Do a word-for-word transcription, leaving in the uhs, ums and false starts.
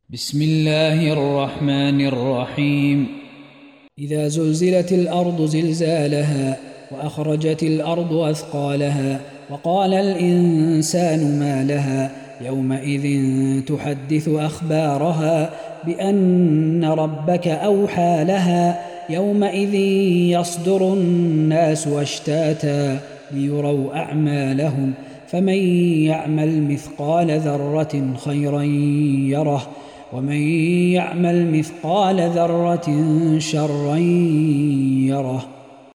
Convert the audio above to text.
بسم الله الرحمن الرحيم. إذا زلزلت الأرض زلزالها وأخرجت الأرض أثقالها وقال الإنسان ما لها يومئذ تحدث أخبارها بأن ربك أوحى لها يومئذ يصدر الناس أشتاتا ليروا أعمالهم فمن يعمل مثقال ذرة خيرا يره ومن يعمل مثقال ذرة شرا يره.